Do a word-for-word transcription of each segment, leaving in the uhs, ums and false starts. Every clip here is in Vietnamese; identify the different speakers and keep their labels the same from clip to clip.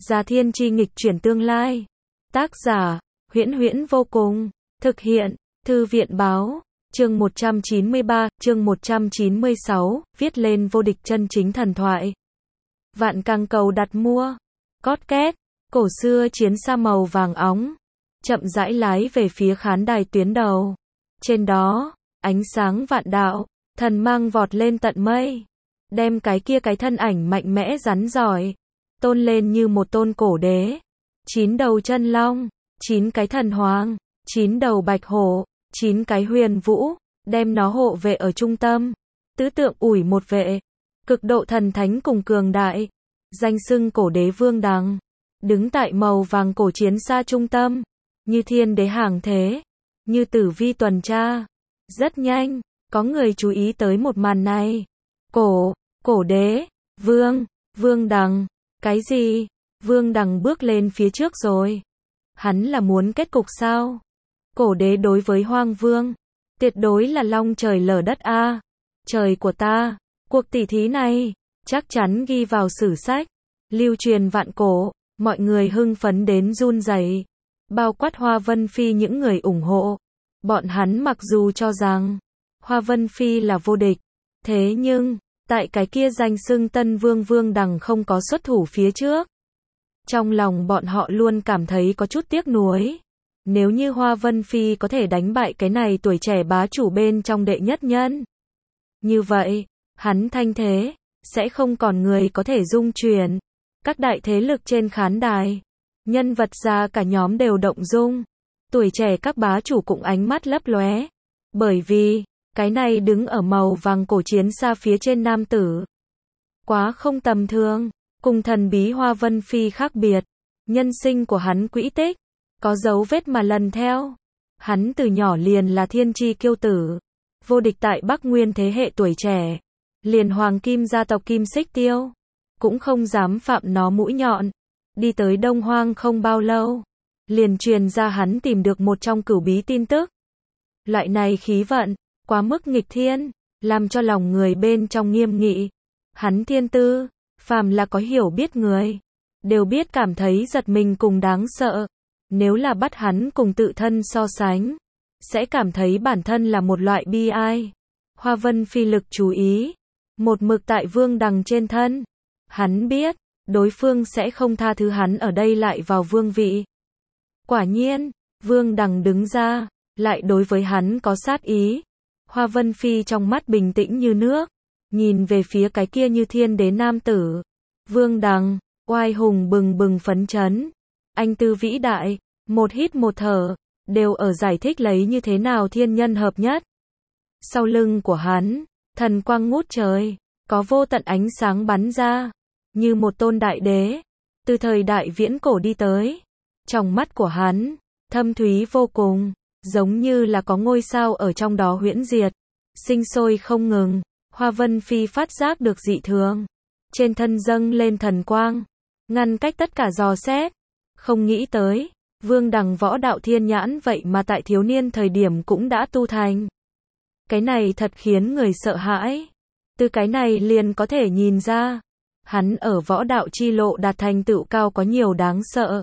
Speaker 1: Gia Thiên Chi nghịch chuyển tương lai. Tác giả, Huyễn Huyễn vô cùng. Thực hiện, Thư viện báo. Chương một trăm chín mươi ba, chương một trăm chín mươi sáu, viết lên vô địch chân chính thần thoại. Vạn Căng cầu đặt mua. Cót két, cổ xưa chiến xa màu vàng óng, chậm rãi lái về phía khán đài tuyến đầu. Trên đó, ánh sáng vạn đạo, thần mang vọt lên tận mây, đem cái kia cái thân ảnh mạnh mẽ rắn giỏi, tôn lên như một tôn cổ đế. Chín đầu chân long, chín cái thần hoàng, chín đầu bạch hổ, chín cái huyền vũ, đem nó hộ vệ ở trung tâm. Tứ tượng ủi một vệ, cực độ thần thánh cùng cường đại, danh xưng cổ đế Vương Đằng, đứng tại màu vàng cổ chiến xa trung tâm, như thiên đế hàng thế, như tử vi tuần tra. Rất nhanh, có người chú ý tới một màn này. Cổ, cổ đế, Vương, Vương Đằng, cái gì? Vương Đằng bước lên phía trước rồi. Hắn là muốn kết cục sao? Cổ đế đối với Hoang Vương, tuyệt đối là long trời lở đất a. Trời của ta, cuộc tỷ thí này chắc chắn ghi vào sử sách, lưu truyền vạn cổ. Mọi người hưng phấn đến run rẩy, bao quát Hoa Vân Phi những người ủng hộ. Bọn hắn mặc dù cho rằng Hoa Vân Phi là vô địch, thế nhưng tại cái kia danh xưng Tân Vương Vương Đằng không có xuất thủ phía trước, trong lòng bọn họ luôn cảm thấy có chút tiếc nuối. Nếu như Hoa Vân Phi có thể đánh bại cái này tuổi trẻ bá chủ bên trong đệ nhất nhân, như vậy, hắn thanh thế sẽ không còn người có thể dung chuyển. Các đại thế lực trên khán đài, nhân vật ra cả nhóm đều động dung. Tuổi trẻ các bá chủ cũng ánh mắt lấp lóe, bởi vì cái này đứng ở màu vàng cổ chiến xa phía trên nam tử, quá không tầm thường. Cùng thần bí Hoa Vân Phi khác biệt, nhân sinh của hắn quỹ tích có dấu vết mà lần theo. Hắn từ nhỏ liền là thiên chi kiêu tử, vô địch tại Bắc Nguyên thế hệ tuổi trẻ, liền hoàng kim gia tộc Kim Xích Tiêu cũng không dám phạm nó mũi nhọn. Đi tới Đông Hoang không bao lâu, liền truyền ra hắn tìm được một trong cửu bí tin tức. Loại này khí vận quá mức nghịch thiên, làm cho lòng người bên trong nghiêm nghị. Hắn thiên tư, phàm là có hiểu biết người đều biết cảm thấy giật mình cùng đáng sợ. Nếu là bắt hắn cùng tự thân so sánh, sẽ cảm thấy bản thân là một loại bi ai. Hoa Vân Phi lực chú ý một mực tại Vương Đằng trên thân. Hắn biết đối phương sẽ không tha thứ hắn ở đây lại vào vương vị. Quả nhiên, Vương Đằng đứng ra, lại đối với hắn có sát ý. Hoa Vân Phi trong mắt bình tĩnh như nước, nhìn về phía cái kia như thiên đế nam tử. Vương Đằng, oai hùng bừng bừng phấn chấn, anh tư vĩ đại, một hít một thở, đều ở giải thích lấy như thế nào thiên nhân hợp nhất. Sau lưng của hắn, thần quang ngút trời, có vô tận ánh sáng bắn ra, như một tôn đại đế, từ thời đại viễn cổ đi tới. Trong mắt của hắn, thâm thúy vô cùng, giống như là có ngôi sao ở trong đó huyễn diệt, sinh sôi không ngừng. Hoa Vân Phi phát giác được dị thường, trên thân dâng lên thần quang, ngăn cách tất cả dò xét. Không nghĩ tới, Vương Đằng võ đạo thiên nhãn vậy mà tại thiếu niên thời điểm cũng đã tu thành. Cái này thật khiến người sợ hãi. Từ cái này liền có thể nhìn ra, hắn ở võ đạo chi lộ đạt thành tựu cao có nhiều đáng sợ.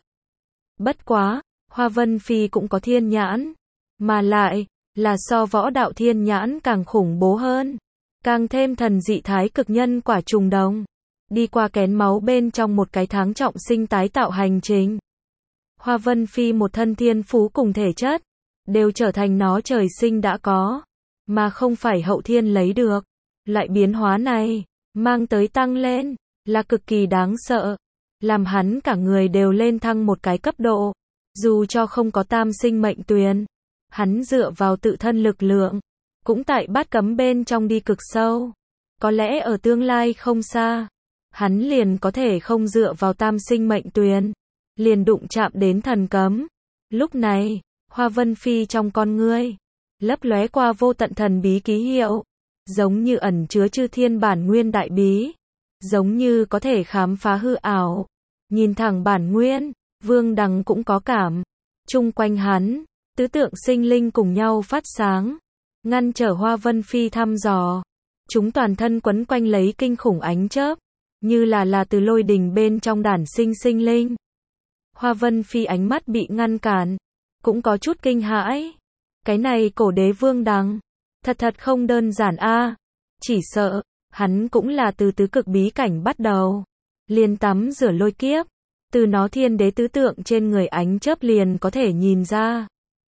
Speaker 1: Bất quá, Hoa Vân Phi cũng có thiên nhãn, mà lại là so võ đạo thiên nhãn càng khủng bố hơn, càng thêm thần dị thái cực nhân quả trùng đồng, đi qua kén máu bên trong một cái tháng trọng sinh tái tạo hành trình. Hoa Vân Phi một thân thiên phú cùng thể chất, đều trở thành nó trời sinh đã có, mà không phải hậu thiên lấy được. Loại biến hóa này, mang tới tăng lên, là cực kỳ đáng sợ, làm hắn cả người đều lên thăng một cái cấp độ. Dù cho không có tam sinh mệnh tuyền, hắn dựa vào tự thân lực lượng, cũng tại bát cấm bên trong đi cực sâu. Có lẽ ở tương lai không xa, hắn liền có thể không dựa vào tam sinh mệnh tuyền, liền đụng chạm đến thần cấm. Lúc này, Hoa Vân Phi trong con ngươi, lấp lóe qua vô tận thần bí ký hiệu, giống như ẩn chứa chư thiên bản nguyên đại bí, giống như có thể khám phá hư ảo. Nhìn thẳng bản nguyên, Vương Đằng cũng có cảm. Chung quanh hắn, tứ tượng sinh linh cùng nhau phát sáng, ngăn trở Hoa Vân Phi thăm dò. Chúng toàn thân quấn quanh lấy kinh khủng ánh chớp, như là là từ lôi đình bên trong đản sinh sinh linh. Hoa Vân Phi ánh mắt bị ngăn cản, cũng có chút kinh hãi. Cái này cổ đế Vương Đằng, thật thật không đơn giản a, chỉ sợ, hắn cũng là từ tứ cực bí cảnh bắt đầu, liền tắm rửa lôi kiếp, từ nó thiên đế tứ tượng trên người ánh chớp liền có thể nhìn ra.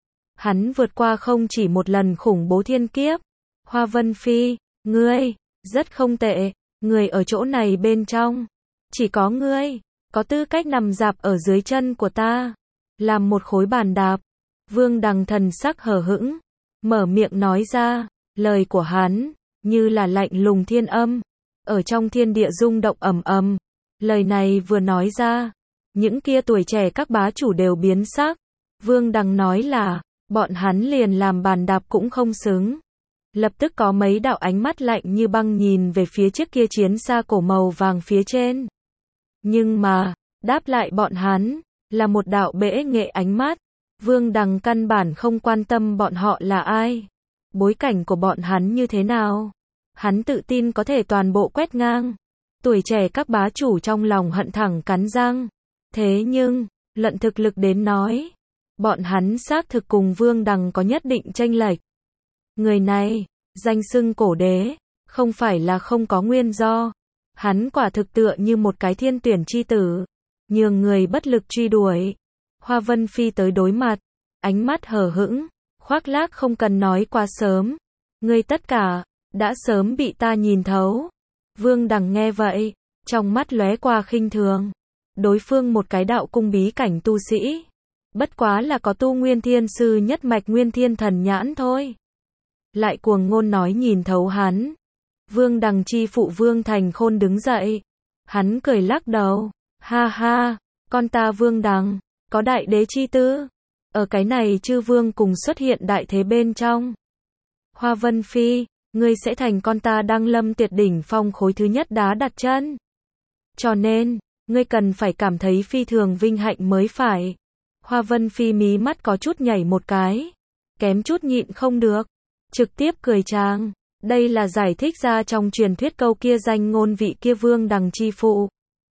Speaker 1: Hắn vượt qua không chỉ một lần khủng bố thiên kiếp. Hoa Vân Phi, ngươi, rất không tệ, người ở chỗ này bên trong, chỉ có ngươi, có tư cách nằm dạp ở dưới chân của ta, làm một khối bàn đạp. Vương Đằng thần sắc hờ hững, mở miệng nói ra, lời của hắn, như là lạnh lùng thiên âm, ở trong thiên địa rung động ầm ầm. Lời này vừa nói ra, những kia tuổi trẻ các bá chủ đều biến sắc. Vương Đằng nói là, bọn hắn liền làm bàn đạp cũng không xứng. Lập tức có mấy đạo ánh mắt lạnh như băng nhìn về phía chiếc kia chiến xa cổ màu vàng phía trên. Nhưng mà, đáp lại bọn hắn, là một đạo bẽ nghệ ánh mắt. Vương Đằng căn bản không quan tâm bọn họ là ai, bối cảnh của bọn hắn như thế nào. Hắn tự tin có thể toàn bộ quét ngang. Tuổi trẻ các bá chủ trong lòng hận thẳng cắn răng. Thế nhưng, luận thực lực đến nói, bọn hắn xác thực cùng Vương Đằng có nhất định chênh lệch. Người này, danh xưng cổ đế, không phải là không có nguyên do. Hắn quả thực tựa như một cái thiên tuyển chi tử, nhường người bất lực truy đuổi. Hoa Vân Phi tới đối mặt, ánh mắt hờ hững, khoác lác không cần nói quá sớm. Ngươi tất cả, đã sớm bị ta nhìn thấu. Vương Đằng nghe vậy, trong mắt lóe qua khinh thường. Đối phương một cái đạo cung bí cảnh tu sĩ, bất quá là có tu nguyên thiên sư nhất mạch nguyên thiên thần nhãn thôi. Lại cuồng ngôn nói nhìn thấu hắn. Vương Đằng chi phụ Vương Thành Khôn đứng dậy. Hắn cười lắc đầu. Ha ha, con ta Vương Đằng, có đại đế chi tư. Ở cái này chư vương cùng xuất hiện đại thế bên trong. Hoa Vân Phi, ngươi sẽ thành con ta đăng lâm tuyệt đỉnh phong khối thứ nhất đá đặt chân. Cho nên, ngươi cần phải cảm thấy phi thường vinh hạnh mới phải. Hoa Vân Phi mí mắt có chút nhảy một cái. Kém chút nhịn không được. Trực tiếp cười tràng. Đây là giải thích ra trong truyền thuyết câu kia danh ngôn vị kia Vương Đằng chi phụ.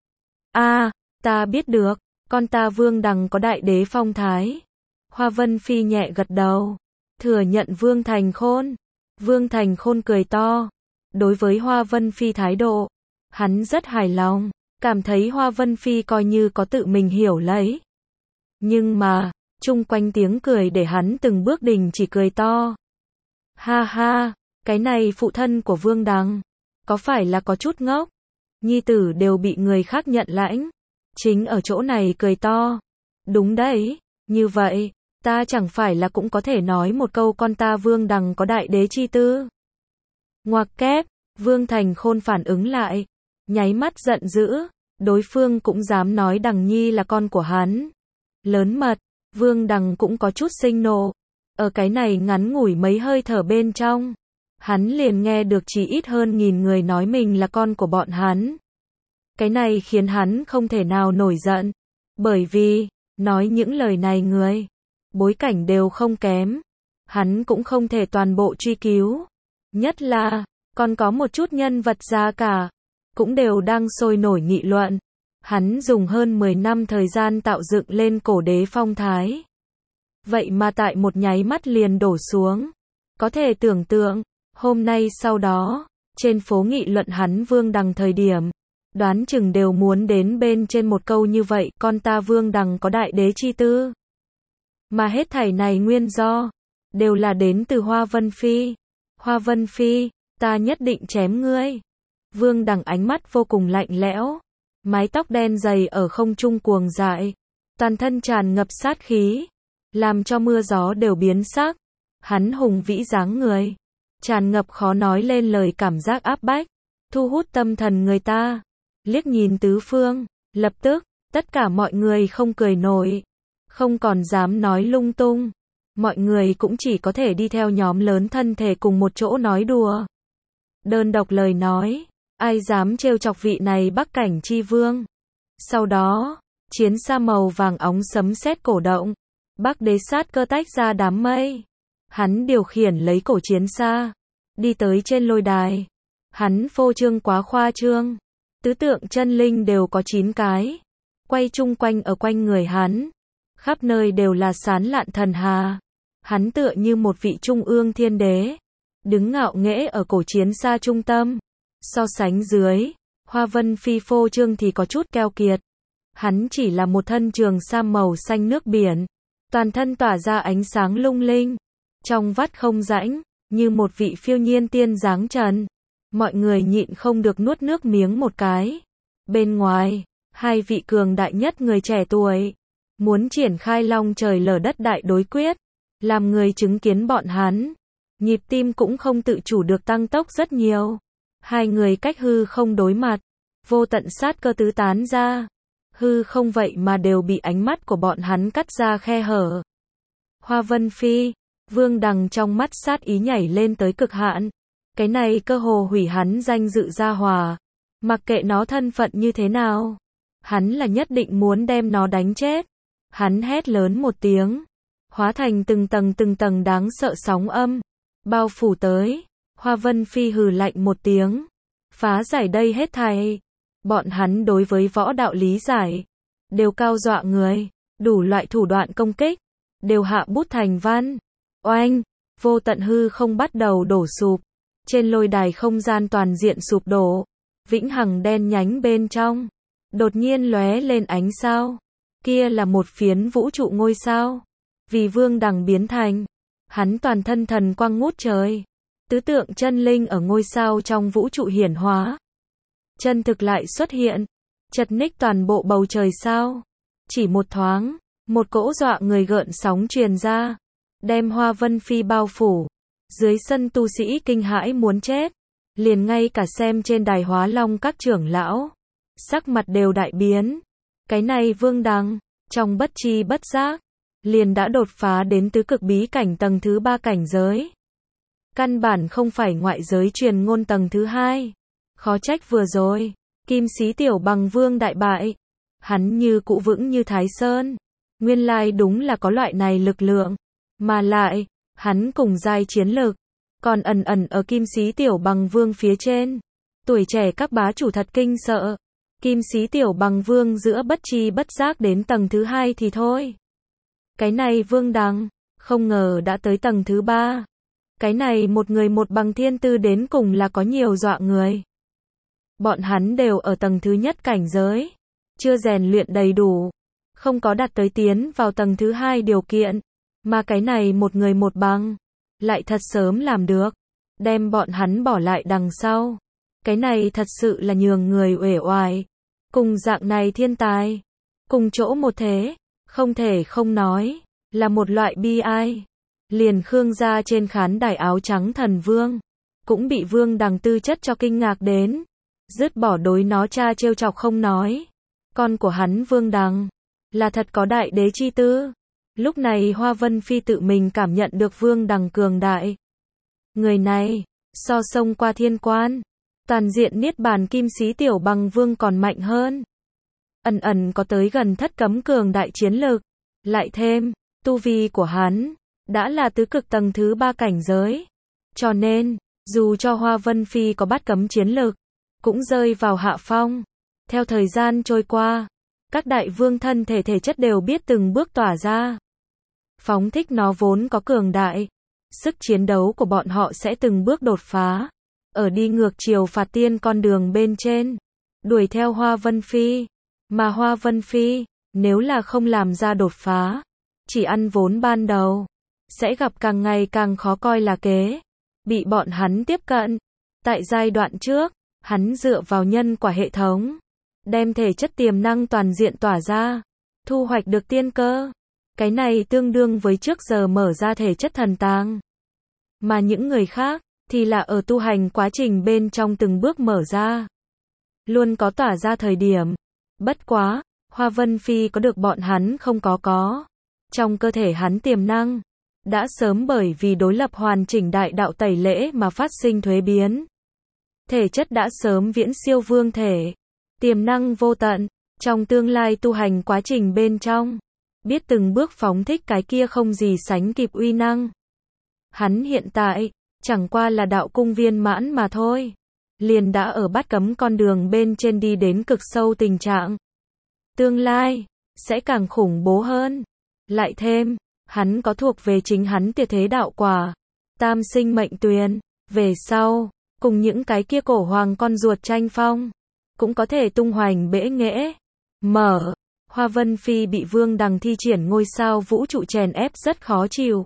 Speaker 1: A, à, ta biết được, con ta Vương Đằng có đại đế phong thái. Hoa Vân Phi nhẹ gật đầu, thừa nhận Vương Thành Khôn. Vương Thành Khôn cười to. Đối với Hoa Vân Phi thái độ, hắn rất hài lòng, cảm thấy Hoa Vân Phi coi như có tự mình hiểu lấy. Nhưng mà, chung quanh tiếng cười để hắn từng bước đình chỉ cười to. Ha ha, cái này phụ thân của Vương Đằng, có phải là có chút ngốc? Nhi tử đều bị người khác nhận lãnh, chính ở chỗ này cười to. Đúng đấy, như vậy, ta chẳng phải là cũng có thể nói một câu con ta Vương Đằng có đại đế chi tư. Ngoặc kép, Vương Thành Khôn phản ứng lại, nháy mắt giận dữ, đối phương cũng dám nói Đằng Nhi là con của hắn. Lớn mật, Vương Đằng cũng có chút sinh nộ. Ở cái này ngắn ngủi mấy hơi thở bên trong, hắn liền nghe được chỉ ít hơn nghìn người nói mình là con của bọn hắn. Cái này khiến hắn không thể nào nổi giận, bởi vì, nói những lời này người, bối cảnh đều không kém. Hắn cũng không thể toàn bộ truy cứu. Nhất là, còn có một chút nhân vật ra cả, cũng đều đang sôi nổi nghị luận. Hắn dùng hơn mười năm thời gian tạo dựng lên cổ đế phong thái. Vậy mà tại một nháy mắt liền đổ xuống. Có thể tưởng tượng, hôm nay sau đó, trên phố nghị luận hắn Vương Đằng thời điểm, đoán chừng đều muốn đến bên trên một câu như vậy, con ta Vương Đằng có đại đế chi tư. Mà hết thảy này nguyên do, đều là đến từ Hoa Vân Phi. Hoa Vân Phi, ta nhất định chém ngươi. Vương Đằng ánh mắt vô cùng lạnh lẽo, mái tóc đen dày ở không trung cuồng dại, toàn thân tràn ngập sát khí, làm cho mưa gió đều biến sắc. Hắn hùng vĩ dáng người, tràn ngập khó nói lên lời cảm giác áp bách, thu hút tâm thần người ta. Liếc nhìn tứ phương, lập tức, tất cả mọi người không cười nổi, không còn dám nói lung tung. Mọi người cũng chỉ có thể đi theo nhóm lớn thân thể cùng một chỗ nói đùa. Đơn độc lời nói, ai dám trêu chọc vị này Bắc Cảnh chi vương. Sau đó, chiến xa màu vàng óng sấm sét cổ động, Bắc Đế sát cơ tách ra đám mây. Hắn điều khiển lấy cổ chiến xa, đi tới trên lôi đài. Hắn phô trương quá khoa trương, Tứ tượng chân linh đều có chín cái, quay chung quanh ở quanh người hắn. Khắp nơi đều là sán lạn thần hà. Hắn tựa như một vị trung ương thiên đế, đứng ngạo nghễ ở cổ chiến xa trung tâm. So sánh dưới, Hoa Vân Phi phô trương thì có chút keo kiệt. Hắn chỉ là một thân trường sam màu xanh nước biển, toàn thân tỏa ra ánh sáng lung linh, trong vắt không rãnh, như một vị phiêu nhiên tiên dáng trần. Mọi người nhịn không được nuốt nước miếng một cái. Bên ngoài, hai vị cường đại nhất người trẻ tuổi, muốn triển khai long trời lở đất đại đối quyết, làm người chứng kiến bọn hắn. Nhịp tim cũng không tự chủ được tăng tốc rất nhiều. Hai người cách hư không đối mặt, vô tận sát cơ tứ tán ra. Hư không vậy mà đều bị ánh mắt của bọn hắn cắt ra khe hở. Hoa Vân Phi, Vương Đằng trong mắt sát ý nhảy lên tới cực hạn. Cái này cơ hồ hủy hắn danh dự gia hòa. Mặc kệ nó thân phận như thế nào, hắn là nhất định muốn đem nó đánh chết. Hắn hét lớn một tiếng, hóa thành từng tầng từng tầng đáng sợ sóng âm, bao phủ tới. Hoa Vân Phi hừ lạnh một tiếng, phá giải đây hết thảy. Bọn hắn đối với võ đạo lý giải, đều cao dọa người, đủ loại thủ đoạn công kích, đều hạ bút thành văn. Oanh, vô tận hư không bắt đầu đổ sụp. Trên lôi đài không gian toàn diện sụp đổ, vĩnh hằng đen nhánh bên trong, đột nhiên lóe lên ánh sao. Kia là một phiến vũ trụ ngôi sao. Vì Vương Đằng biến thành, hắn toàn thân thần quang ngút trời. Tứ tượng chân linh ở ngôi sao trong vũ trụ hiển hóa. Chân thực lại xuất hiện, chật ních toàn bộ bầu trời sao. Chỉ một thoáng, một cỗ dọa người gợn sóng truyền ra, đem Hoa Vân Phi bao phủ. Dưới sân tu sĩ kinh hãi muốn chết, liền ngay cả xem trên đài hóa long các trưởng lão, sắc mặt đều đại biến. Cái này Vương Đằng, trong bất chi bất giác, liền đã đột phá đến tứ cực bí cảnh tầng thứ ba cảnh giới. Căn bản không phải ngoại giới truyền ngôn tầng thứ hai. Khó trách vừa rồi, Kim Xí Tiểu Bằng Vương đại bại. Hắn như cụ vững như Thái Sơn. Nguyên lai đúng là có loại này lực lượng. Mà lại, hắn cùng giai chiến lực, còn ẩn ẩn ở Kim Xí Tiểu Bằng Vương phía trên. Tuổi trẻ các bá chủ thật kinh sợ. Kim Xí Tiểu Bằng Vương giữa bất chi bất giác đến tầng thứ hai thì thôi. Cái này Vương Đằng, không ngờ đã tới tầng thứ ba. Cái này một người một bằng thiên tư đến cùng là có nhiều dọa người. Bọn hắn đều ở tầng thứ nhất cảnh giới, chưa rèn luyện đầy đủ, không có đạt tới tiến vào tầng thứ hai điều kiện. Mà cái này một người một bằng, lại thật sớm làm được, đem bọn hắn bỏ lại đằng sau. Cái này thật sự là nhường người uể oải. Cùng dạng này thiên tài, cùng chỗ một thế, không thể không nói, là một loại bi ai. Liền Khương gia trên khán đài áo trắng thần vương, cũng bị Vương Đằng tư chất cho kinh ngạc đến. Dứt bỏ đối nó cha trêu chọc không nói. Con của hắn Vương Đằng, là thật có đại đế chi tư. Lúc này Hoa Vân Phi tự mình cảm nhận được Vương Đằng cường đại. Người này, so sông qua thiên quan, toàn diện niết bàn Kim Xí Tiểu Bằng Vương còn mạnh hơn. Ẩn ẩn có tới gần thất cấm cường đại chiến lực. Lại thêm, tu vi của hắn, đã là tứ cực tầng thứ ba cảnh giới. Cho nên, dù cho Hoa Vân Phi có bắt cấm chiến lực, cũng rơi vào hạ phong. Theo thời gian trôi qua, các đại vương thân thể thể chất đều biết từng bước tỏa ra. Phóng thích nó vốn có cường đại, sức chiến đấu của bọn họ sẽ từng bước đột phá. Ở đi ngược chiều phạt tiên con đường bên trên, đuổi theo Hoa Vân Phi. Mà Hoa Vân Phi, nếu là không làm ra đột phá, chỉ ăn vốn ban đầu, sẽ gặp càng ngày càng khó coi là kế. Bị bọn hắn tiếp cận. Tại giai đoạn trước, hắn dựa vào nhân quả hệ thống, đem thể chất tiềm năng toàn diện tỏa ra, thu hoạch được tiên cơ. Cái này tương đương với trước giờ mở ra thể chất thần tàng. Mà những người khác, thì là ở tu hành quá trình bên trong từng bước mở ra. Luôn có tỏa ra thời điểm. Bất quá, Hoa Vân Phi có được bọn hắn không có có. Trong cơ thể hắn tiềm năng, đã sớm bởi vì đối lập hoàn chỉnh đại đạo tẩy lễ mà phát sinh thuế biến. Thể chất đã sớm viễn siêu vương thể. Tiềm năng vô tận, trong tương lai tu hành quá trình bên trong, biết từng bước phóng thích cái kia không gì sánh kịp uy năng. Hắn hiện tại, chẳng qua là đạo cung viên mãn mà thôi. liền đã ở bắt cấm con đường bên trên đi đến cực sâu tình trạng. Tương lai sẽ càng khủng bố hơn. Lại thêm, hắn có thuộc về chính hắn tuyệt thế đạo quả, tam sinh mệnh tuyền, về sau, cùng những cái kia cổ hoàng con ruột tranh phong, cũng có thể tung hoành bẽ nghễ. Mở, Hoa Vân Phi bị Vương Đằng thi triển ngôi sao vũ trụ chèn ép rất khó chịu.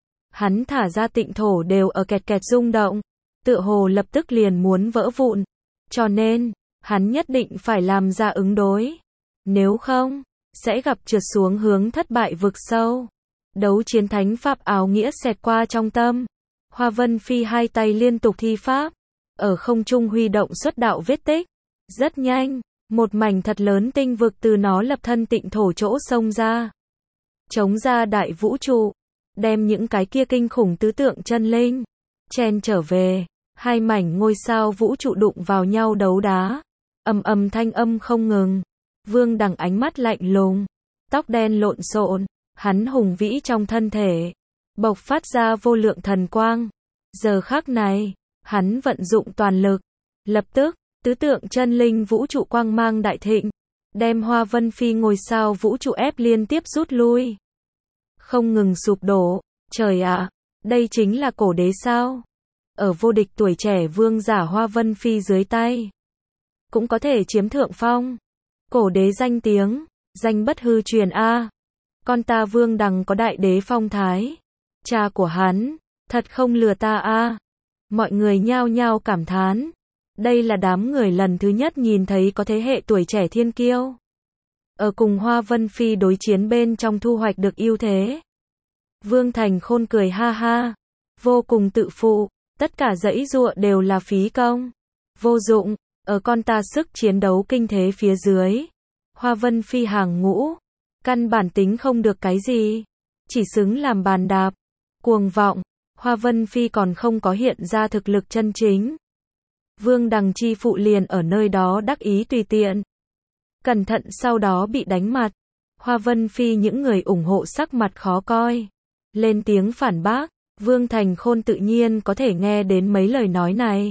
Speaker 1: Hắn thả ra tịnh thổ đều ở kẹt kẹt rung động, tựa hồ lập tức liền muốn vỡ vụn. Cho nên, hắn nhất định phải làm ra ứng đối. Nếu không, sẽ gặp trượt xuống hướng thất bại vực sâu. Đấu chiến thánh pháp áo nghĩa xẹt qua trong tâm. Hoa Vân Phi hai tay liên tục thi pháp, ở không trung huy động xuất đạo vết tích. Rất nhanh, một mảnh thật lớn tinh vực từ nó lập thân tịnh thổ chỗ xông ra. Chống ra đại vũ trụ, đem những cái kia kinh khủng tứ tượng chân linh chen trở về. Hai mảnh ngôi sao vũ trụ đụng vào nhau đấu đá, ầm ầm thanh âm không ngừng. Vương Đằng ánh mắt lạnh lùng, tóc đen lộn xộn, hắn hùng vĩ trong thân thể, bộc phát ra vô lượng thần quang. Giờ khắc này, hắn vận dụng toàn lực, lập tức, tứ tượng chân linh vũ trụ quang mang đại thịnh, đem Hoa Vân Phi ngôi sao vũ trụ ép liên tiếp rút lui. Không ngừng sụp đổ. Trời ạ, đây chính là cổ đế sao? Ở vô địch tuổi trẻ vương giả Hoa Vân Phi dưới tay, cũng có thể chiếm thượng phong. Cổ đế danh tiếng, danh bất hư truyền a. Con ta Vương Đằng có đại đế phong thái. Cha của hắn, thật không lừa ta a. Mọi người nhao nhao cảm thán. Đây là đám người lần thứ nhất nhìn thấy có thế hệ tuổi trẻ thiên kiêu. Ở cùng Hoa Vân Phi đối chiến bên trong thu hoạch được ưu thế. Vương Thành Khôn cười ha ha, vô cùng tự phụ, tất cả dãy dụa đều là phí công. Vô dụng, ở con ta sức chiến đấu kinh thế phía dưới. Hoa Vân Phi hàng ngũ, căn bản tính không được cái gì, chỉ xứng làm bàn đạp. Cuồng vọng, Hoa Vân Phi còn không có hiện ra thực lực chân chính. Vương Đằng chi phụ liền ở nơi đó đắc ý tùy tiện. Cẩn thận sau đó bị đánh mặt. Hoa Vân Phi những người ủng hộ sắc mặt khó coi. Lên tiếng phản bác, Vương Thành Khôn tự nhiên có thể nghe đến mấy lời nói này.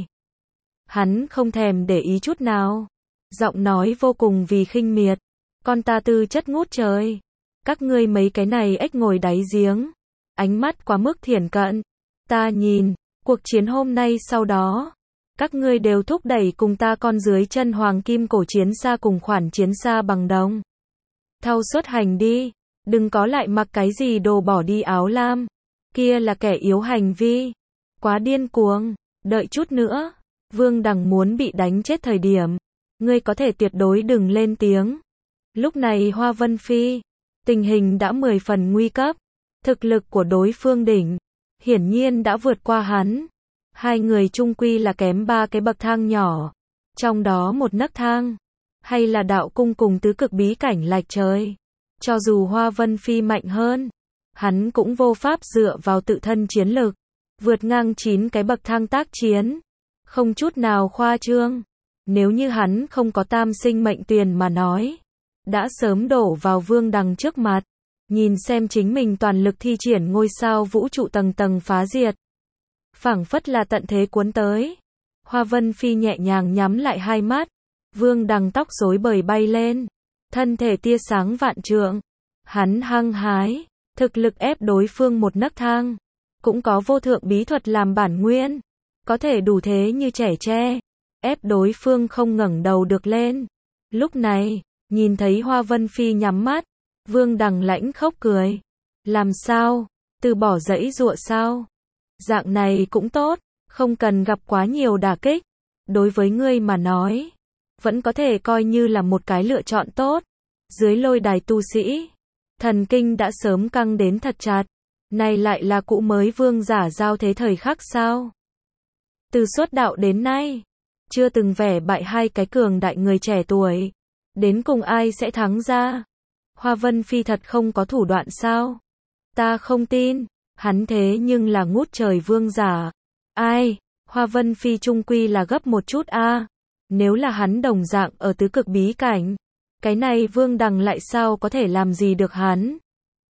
Speaker 1: Hắn không thèm để ý chút nào. Giọng nói vô cùng vì khinh miệt. Con ta tư chất ngút trời. Các ngươi mấy cái này ếch ngồi đáy giếng. Ánh mắt quá mức thiển cận. Ta nhìn, cuộc chiến hôm nay sau đó. Các ngươi đều thúc đẩy cùng ta con dưới chân hoàng kim cổ chiến xa cùng khoản chiến xa bằng đồng. Thao xuất hành đi. Đừng có lại mặc cái gì đồ bỏ đi áo lam. Kia là kẻ yếu hành vi. Quá điên cuồng. Đợi chút nữa. Vương Đằng muốn bị đánh chết thời điểm. Ngươi có thể tuyệt đối đừng lên tiếng. Lúc này Hoa Vân Phi, tình hình đã mười phần nguy cấp. Thực lực của đối phương đỉnh, hiển nhiên đã vượt qua hắn. Hai người chung quy là kém ba cái bậc thang nhỏ. Trong đó một nấc thang, hay là đạo cung cùng tứ cực bí cảnh lạch trời. Cho dù Hoa Vân Phi mạnh hơn, hắn cũng vô pháp dựa vào tự thân chiến lực, vượt ngang chín cái bậc thang tác chiến. Không chút nào khoa trương. Nếu như hắn không có tam sinh mệnh tuyền mà nói, đã sớm đổ vào Vương Đằng trước mặt. Nhìn xem chính mình toàn lực thi triển ngôi sao vũ trụ tầng tầng phá diệt. Phảng phất là tận thế cuốn tới. Hoa Vân Phi nhẹ nhàng nhắm lại hai mắt. Vương Đằng tóc rối bời bay lên. Thân thể tia sáng vạn trượng. Hắn hăng hái, thực lực ép đối phương một nấc thang. Cũng có vô thượng bí thuật làm bản nguyên. Có thể đủ thế như trẻ tre. Ép đối phương không ngẩng đầu được lên. Lúc này, nhìn thấy Hoa Vân Phi nhắm mắt. Vương Đằng lãnh khóc cười. Làm sao? Từ bỏ dãy dụa sao? Dạng này cũng tốt. Không cần gặp quá nhiều đả kích. Đối với ngươi mà nói, vẫn có thể coi như là một cái lựa chọn tốt. Dưới lôi đài tu sĩ, thần kinh đã sớm căng đến thật chặt. Này lại là cũ mới vương giả giao thế thời khắc sao? Từ xuất đạo đến nay, chưa từng vẻ bại hai cái cường đại người trẻ tuổi. Đến cùng ai sẽ thắng ra? Hoa Vân Phi thật không có thủ đoạn sao? Ta không tin. Hắn thế nhưng là ngút trời vương giả. Ai? Hoa Vân Phi trung quy là gấp một chút a. À. Nếu là hắn đồng dạng ở tứ cực bí cảnh, cái này Vương Đằng lại sao có thể làm gì được hắn?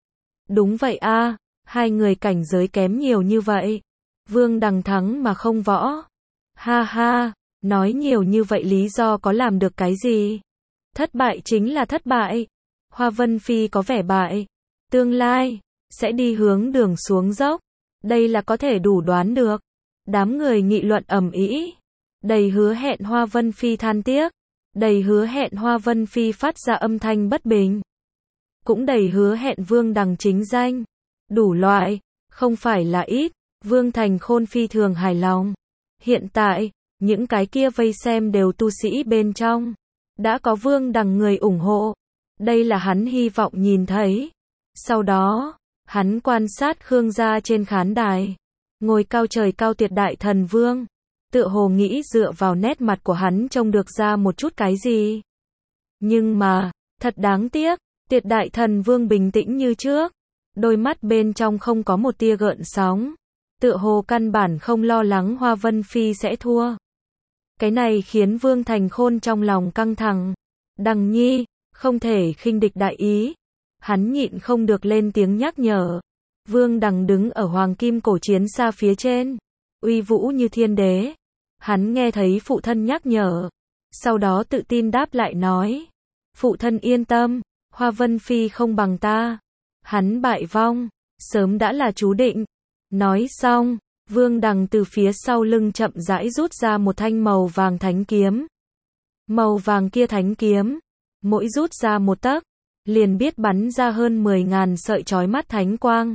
Speaker 1: Đúng vậy a. À. Hai người cảnh giới kém nhiều như vậy. Vương Đằng thắng mà không võ. Ha ha. Nói nhiều như vậy lý do có làm được cái gì? Thất bại chính là thất bại. Hoa Vân Phi có vẻ bại. Tương lai sẽ đi hướng đường xuống dốc. Đây là có thể đủ đoán được. Đám người nghị luận ầm ĩ. Đầy hứa hẹn Hoa Vân Phi than tiếc. Đầy hứa hẹn Hoa Vân Phi phát ra âm thanh bất bình. Cũng đầy hứa hẹn Vương Đằng chính danh. Đủ loại, không phải là ít. Vương Thành Khôn phi thường hài lòng. Hiện tại, những cái kia vây xem đều tu sĩ bên trong. Đã có Vương Đằng người ủng hộ. Đây là hắn hy vọng nhìn thấy. Sau đó, hắn quan sát Khương gia trên khán đài. Ngồi cao trời cao tuyệt đại thần vương. Tựa hồ nghĩ dựa vào nét mặt của hắn trông được ra một chút cái gì. Nhưng mà, thật đáng tiếc, tuyệt đại thần vương bình tĩnh như trước. Đôi mắt bên trong không có một tia gợn sóng. Tựa hồ căn bản không lo lắng Hoa Vân Phi sẽ thua. Cái này khiến Vương Thành Khôn trong lòng căng thẳng. Đằng nhi, không thể khinh địch đại ý. Hắn nhịn không được lên tiếng nhắc nhở. Vương Đằng đứng ở hoàng kim cổ chiến xa phía trên. Uy vũ như thiên đế. Hắn nghe thấy phụ thân nhắc nhở. Sau đó tự tin đáp lại nói. Phụ thân yên tâm, Hoa Vân Phi không bằng ta. Hắn bại vong, sớm đã là chú định. Nói xong, Vương Đằng từ phía sau lưng chậm rãi rút ra một thanh màu vàng thánh kiếm. Màu vàng kia thánh kiếm, mỗi rút ra một tấc, liền biết bắn ra hơn mười ngàn sợi chói mắt thánh quang.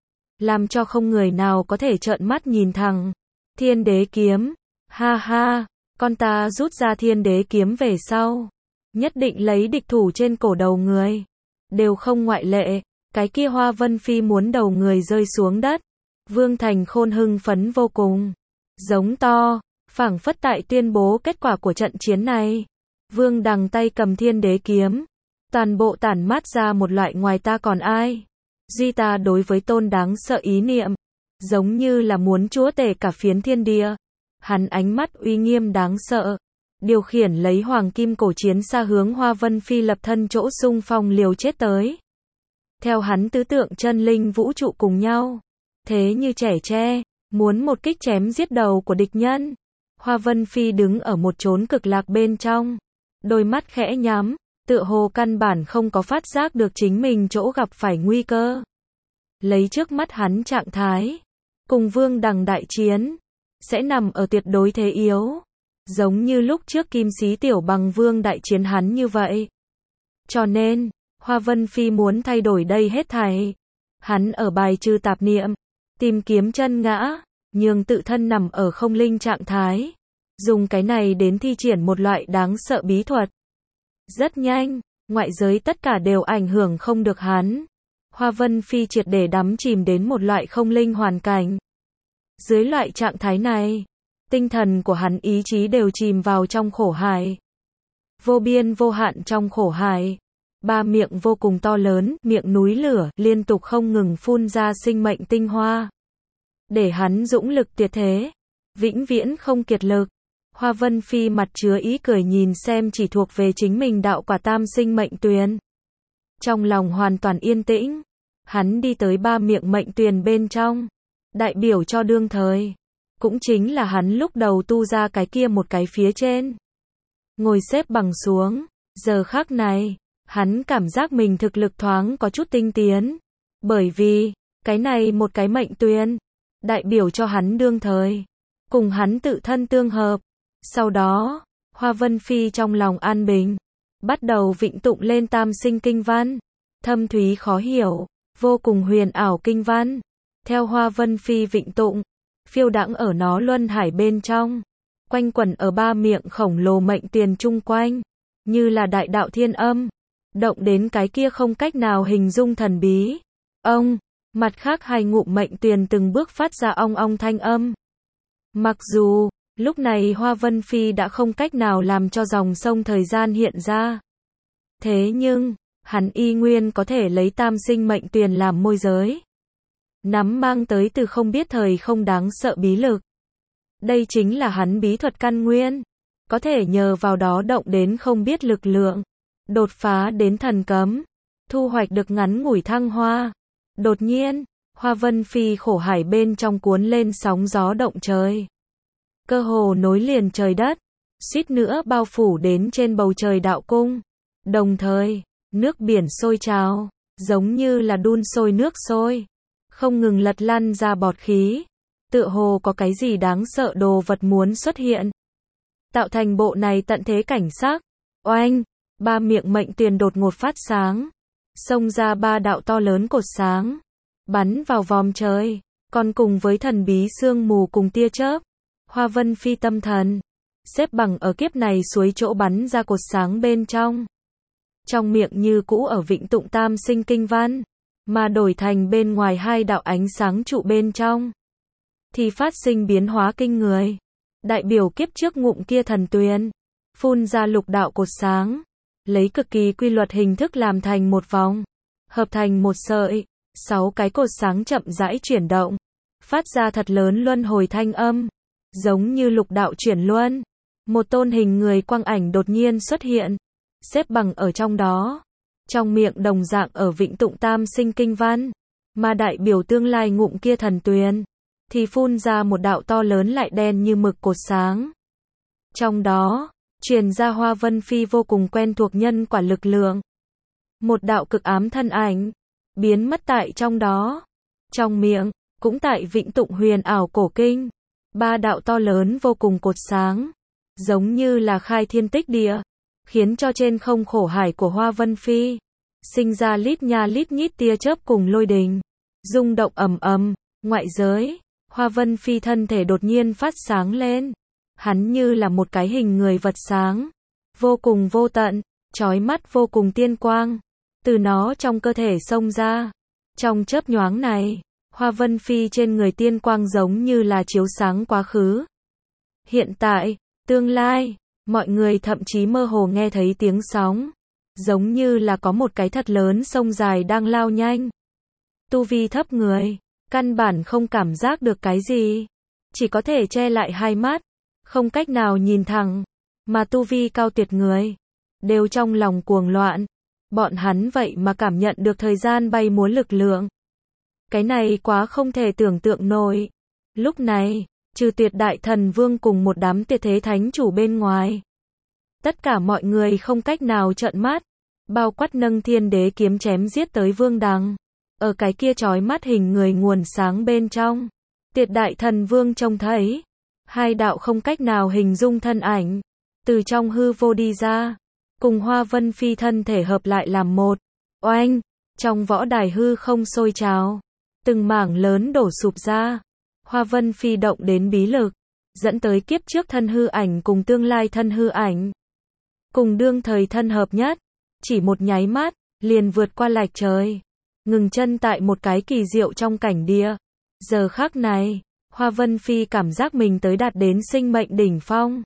Speaker 1: Làm cho không người nào có thể trợn mắt nhìn thẳng. Thiên đế kiếm, ha ha, con ta rút ra thiên đế kiếm về sau. Nhất định lấy địch thủ trên cổ đầu người. Đều không ngoại lệ, cái kia Hoa Vân Phi muốn đầu người rơi xuống đất. Vương Thành Khôn hưng phấn vô cùng. Giống to, phảng phất tại tuyên bố kết quả của trận chiến này. Vương Đằng tay cầm thiên đế kiếm. Toàn bộ tản mát ra một loại ngoài ta còn ai. Duy ta đối với tôn đáng sợ ý niệm. Giống như là muốn chúa tể cả phiến thiên địa. Hắn ánh mắt uy nghiêm đáng sợ. Điều khiển lấy hoàng kim cổ chiến xa hướng Hoa Vân Phi lập thân chỗ xung phong liều chết tới. Theo hắn tứ tượng chân linh vũ trụ cùng nhau. Thế như trẻ tre, muốn một kích chém giết đầu của địch nhân. Hoa Vân Phi đứng ở một chốn cực lạc bên trong. Đôi mắt khẽ nhắm, tựa hồ căn bản không có phát giác được chính mình chỗ gặp phải nguy cơ. Lấy trước mắt hắn trạng thái, cùng Vương Đằng đại chiến, sẽ nằm ở tuyệt đối thế yếu. Giống như lúc trước Kim Xí Tiểu Bằng Vương đại chiến hắn như vậy. Cho nên, Hoa Vân Phi muốn thay đổi đây hết thảy. Hắn ở bài trừ tạp niệm, tìm kiếm chân ngã, nhường tự thân nằm ở không linh trạng thái. Dùng cái này đến thi triển một loại đáng sợ bí thuật. Rất nhanh, ngoại giới tất cả đều ảnh hưởng không được hắn. Hoa Vân Phi triệt để đắm chìm đến một loại không linh hoàn cảnh. Dưới loại trạng thái này, tinh thần của hắn ý chí đều chìm vào trong khổ hải. Vô biên vô hạn trong khổ hải. Ba miệng vô cùng to lớn, miệng núi lửa, liên tục không ngừng phun ra sinh mệnh tinh hoa. Để hắn dũng lực tuyệt thế, vĩnh viễn không kiệt lực. Hoa Vân Phi mặt chứa ý cười nhìn xem chỉ thuộc về chính mình đạo quả tam sinh mệnh tuyền. Trong lòng hoàn toàn yên tĩnh, hắn đi tới ba miệng mệnh tuyền bên trong, đại biểu cho đương thời. Cũng chính là hắn lúc đầu tu ra cái kia một cái phía trên. Ngồi xếp bằng xuống, giờ khắc này, hắn cảm giác mình thực lực thoáng có chút tinh tiến. Bởi vì, cái này một cái mệnh tuyền, đại biểu cho hắn đương thời, cùng hắn tự thân tương hợp. Sau đó, Hoa Vân Phi trong lòng an bình, bắt đầu vịnh tụng lên tam sinh kinh văn. Thâm thúy khó hiểu, vô cùng huyền ảo kinh văn. Theo Hoa Vân Phi vịnh tụng, phiêu đãng ở nó luân hải bên trong, quanh quẩn ở ba miệng khổng lồ mệnh tuyền chung quanh, như là đại đạo thiên âm, động đến cái kia không cách nào hình dung thần bí. Ông, mặt khác hai ngụm mệnh tuyền từng bước phát ra ong ong thanh âm. Mặc dù, lúc này Hoa Vân Phi đã không cách nào làm cho dòng sông thời gian hiện ra. Thế nhưng, hắn y nguyên có thể lấy tam sinh mệnh tuyền làm môi giới. Nắm mang tới từ không biết thời không đáng sợ bí lực. Đây chính là hắn bí thuật căn nguyên. Có thể nhờ vào đó động đến không biết lực lượng. Đột phá đến thần cấm. Thu hoạch được ngắn ngủi thăng hoa. Đột nhiên, Hoa Vân Phi khổ hải bên trong cuốn lên sóng gió động trời. Cơ hồ nối liền trời đất. suýt nữa bao phủ đến trên bầu trời đạo cung. Đồng thời, nước biển sôi trào, giống như là đun sôi nước sôi, không ngừng lật lăn ra bọt khí, tựa hồ có cái gì đáng sợ đồ vật muốn xuất hiện. Tạo thành bộ này tận thế cảnh sắc. Oanh, ba miệng mệnh tuyền đột ngột phát sáng, xông ra ba đạo to lớn cột sáng, bắn vào vòm trời, còn cùng với thần bí sương mù cùng tia chớp. Hoa Vân Phi tâm thần, xếp bằng ở kiếp này suối chỗ bắn ra cột sáng bên trong. Trong miệng như cũ ở vịnh tụng tam sinh kinh văn, mà đổi thành bên ngoài hai đạo ánh sáng trụ bên trong, thì phát sinh biến hóa kinh người. Đại biểu kiếp trước ngụm kia thần tuyền, phun ra lục đạo cột sáng, lấy cực kỳ quy luật hình thức làm thành một vòng, hợp thành một sợi, sáu cái cột sáng chậm rãi chuyển động, phát ra thật lớn luân hồi thanh âm, giống như lục đạo chuyển luân. Một tôn hình người quang ảnh đột nhiên xuất hiện, xếp bằng ở trong đó, trong miệng đồng dạng ở vịnh tụng tam sinh kinh văn, mà đại biểu tương lai ngụm kia thần tuyền, thì phun ra một đạo to lớn lại đen như mực cột sáng. Trong đó, truyền ra Hoa Vân Phi vô cùng quen thuộc nhân quả lực lượng. Một đạo cực ám thân ảnh, biến mất tại trong đó. Trong miệng, cũng tại vịnh tụng huyền ảo cổ kinh, ba đạo to lớn vô cùng cột sáng, giống như là khai thiên tích địa, khiến cho trên không khổ hải của Hoa Vân Phi, sinh ra lít nha lít nhít tia chớp cùng lôi đình, rung động ầm ầm. Ngoại giới, Hoa Vân Phi thân thể đột nhiên phát sáng lên, hắn như là một cái hình người vật sáng, vô cùng vô tận, chói mắt vô cùng tiên quang, từ nó trong cơ thể xông ra. Trong chớp nhoáng này, Hoa Vân Phi trên người tiên quang giống như là chiếu sáng quá khứ, hiện tại, tương lai. Mọi người thậm chí mơ hồ nghe thấy tiếng sóng, giống như là có một cái thật lớn sông dài đang lao nhanh. Tu vi thấp người, căn bản không cảm giác được cái gì, chỉ có thể che lại hai mắt, không cách nào nhìn thẳng, mà tu vi cao tuyệt người, đều trong lòng cuồng loạn. Bọn hắn vậy mà cảm nhận được thời gian bay múa lực lượng. Cái này quá không thể tưởng tượng nổi. Lúc này, trừ Tuyệt Đại Thần Vương cùng một đám tuyệt thế thánh chủ bên ngoài, tất cả mọi người không cách nào trợn mắt, bao quát nâng thiên đế kiếm chém giết tới Vương Đằng. Ở cái kia chói mắt hình người nguồn sáng bên trong, Tuyệt Đại Thần Vương trông thấy hai đạo không cách nào hình dung thân ảnh, từ trong hư vô đi ra, cùng Hoa Vân Phi thân thể hợp lại làm một. Oanh, trong võ đài hư không sôi trào, từng mảng lớn đổ sụp ra. Hoa Vân Phi động đến bí lực, dẫn tới kiếp trước thân hư ảnh cùng tương lai thân hư ảnh, cùng đương thời thân hợp nhất, chỉ một nháy mắt, liền vượt qua lạch trời, ngừng chân tại một cái kỳ diệu trong cảnh địa. Giờ khắc này, Hoa Vân Phi cảm giác mình tới đạt đến sinh mệnh đỉnh phong,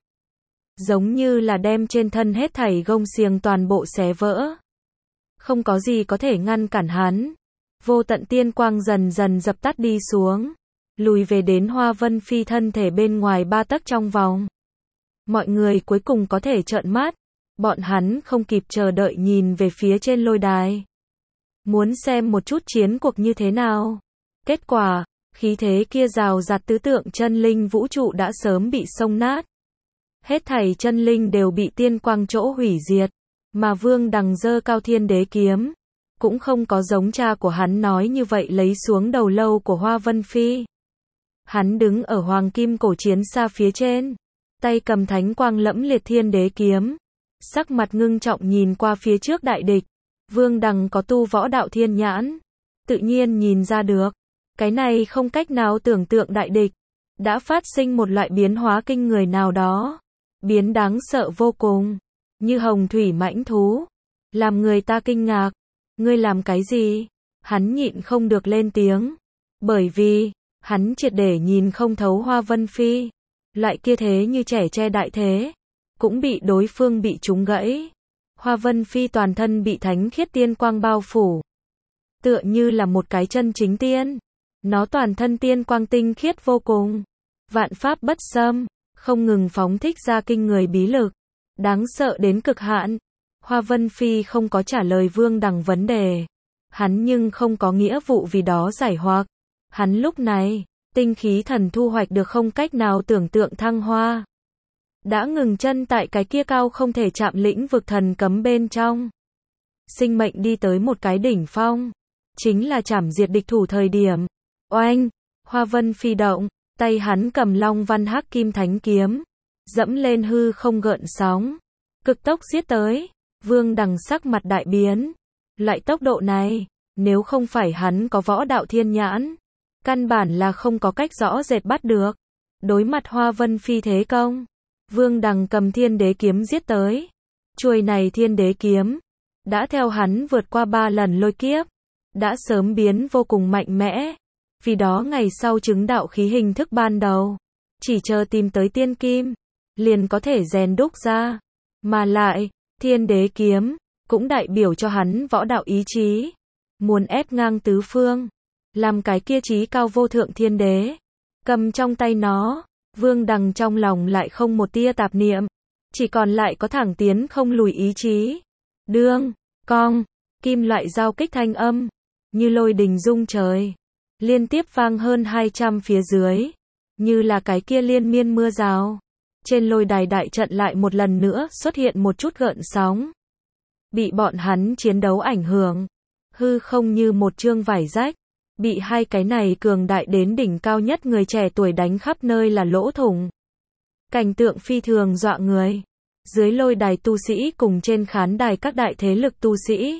Speaker 1: giống như là đem trên thân hết thảy gông xiềng toàn bộ xé vỡ, không có gì có thể ngăn cản hắn. Vô tận tiên quang dần dần dập tắt đi xuống, lùi về đến Hoa Vân Phi thân thể bên ngoài ba tấc trong vòng. Mọi người cuối cùng có thể trợn mắt, bọn hắn không kịp chờ đợi nhìn về phía trên lôi đài, muốn xem một chút chiến cuộc như thế nào. Kết quả, khí thế kia rào rạt tứ tượng chân linh vũ trụ đã sớm bị xông nát. Hết thảy chân linh đều bị tiên quang chỗ hủy diệt, mà Vương Đằng giơ cao thiên đế kiếm, cũng không có giống cha của hắn nói như vậy lấy xuống đầu lâu của Hoa Vân Phi. Hắn đứng ở hoàng kim cổ chiến xa phía trên, tay cầm thánh quang lẫm liệt thiên đế kiếm, sắc mặt ngưng trọng nhìn qua phía trước đại địch. Vương Đằng có tu võ đạo thiên nhãn, tự nhiên nhìn ra được, cái này không cách nào tưởng tượng đại địch đã phát sinh một loại biến hóa kinh người nào đó, biến đáng sợ vô cùng, như hồng thủy mãnh thú, làm người ta kinh ngạc. Ngươi làm cái gì? Hắn nhịn không được lên tiếng, bởi vì hắn triệt để nhìn không thấu Hoa Vân Phi, loại kia thế như trẻ che đại thế, cũng bị đối phương bị trúng gãy. Hoa Vân Phi toàn thân bị thánh khiết tiên quang bao phủ, tựa như là một cái chân chính tiên. Nó toàn thân tiên quang tinh khiết vô cùng, vạn pháp bất xâm, không ngừng phóng thích ra kinh người bí lực, đáng sợ đến cực hạn. Hoa Vân Phi không có trả lời Vương Đằng vấn đề, hắn nhưng không có nghĩa vụ vì đó giải hoặc. Hắn lúc này, tinh khí thần thu hoạch được không cách nào tưởng tượng thăng hoa. đã ngừng chân tại cái kia cao không thể chạm lĩnh vực thần cấm bên trong. Sinh mệnh đi tới một cái đỉnh phong, chính là chảm diệt địch thủ thời điểm. Oanh, Hoa Vân phi động, tay hắn cầm Long Văn Hắc Kim Thánh kiếm, dẫm lên hư không gợn sóng, cực tốc giết tới. Vương Đằng sắc mặt đại biến, loại tốc độ này, nếu không phải hắn có võ đạo thiên nhãn, căn bản là không có cách rõ rệt bắt được. Đối mặt Hoa Vân phi thế công, Vương Đằng cầm Thiên Đế kiếm giết tới. Chuôi này Thiên Đế kiếm đã theo hắn vượt qua ba lần lôi kiếp, đã sớm biến vô cùng mạnh mẽ. Vì đó ngày sau chứng đạo khí hình thức ban đầu, chỉ chờ tìm tới tiên kim, liền có thể rèn đúc ra. Mà lại, Thiên Đế kiếm cũng đại biểu cho hắn võ đạo ý chí, muốn ép ngang tứ phương, làm cái kia chí cao vô thượng Thiên Đế. Cầm trong tay nó, Vương Đằng trong lòng lại không một tia tạp niệm, chỉ còn lại có thẳng tiến không lùi ý chí. Đương, cong, kim loại giao kích thanh âm, như lôi đình rung trời, liên tiếp vang hơn hai trăm phía dưới, như là cái kia liên miên mưa rào. Trên lôi đài đại trận lại một lần nữa xuất hiện một chút gợn sóng. Bị bọn hắn chiến đấu ảnh hưởng, hư không như một chương vải rách, bị hai cái này cường đại đến đỉnh cao nhất người trẻ tuổi đánh khắp nơi là lỗ thủng. Cảnh tượng phi thường dọa người. Dưới lôi đài tu sĩ cùng trên khán đài các đại thế lực tu sĩ,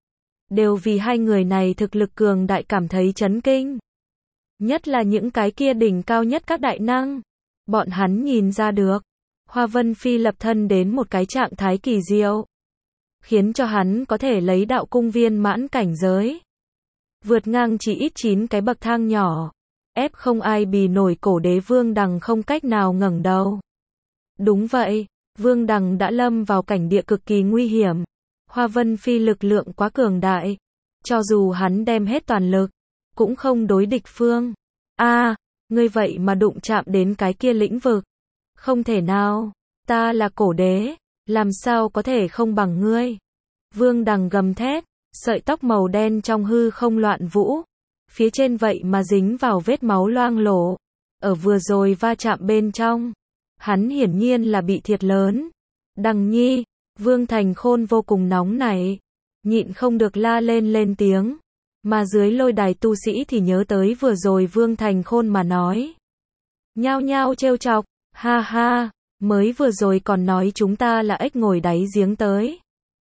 Speaker 1: đều vì hai người này thực lực cường đại cảm thấy chấn kinh. Nhất là những cái kia đỉnh cao nhất các đại năng. Bọn hắn nhìn ra được, Hoa Vân Phi lập thân đến một cái trạng thái kỳ diệu, khiến cho hắn có thể lấy đạo cung viên mãn cảnh giới, vượt ngang chỉ ít chín cái bậc thang nhỏ, ép không ai bì nổi cổ đế Vương Đằng không cách nào ngẩng đầu. Đúng vậy, Vương Đằng đã lâm vào cảnh địa cực kỳ nguy hiểm. Hoa Vân Phi lực lượng quá cường đại, cho dù hắn đem hết toàn lực, cũng không đối địch phương. A, à, ngươi vậy mà đụng chạm đến cái kia lĩnh vực. Không thể nào, ta là cổ đế, làm sao có thể không bằng ngươi. Vương Đằng gầm thét, sợi tóc màu đen trong hư không loạn vũ, phía trên vậy mà dính vào vết máu loang lổ. Ở vừa rồi va chạm bên trong, hắn hiển nhiên là bị thiệt lớn. Đằng Nhi, Vương Thành Khôn vô cùng nóng nảy, nhịn không được la lên lên tiếng. Mà dưới lôi đài tu sĩ thì nhớ tới vừa rồi Vương Thành Khôn mà nói. Nhao nhao trêu chọc, ha ha, mới vừa rồi còn nói chúng ta là ếch ngồi đáy giếng tới.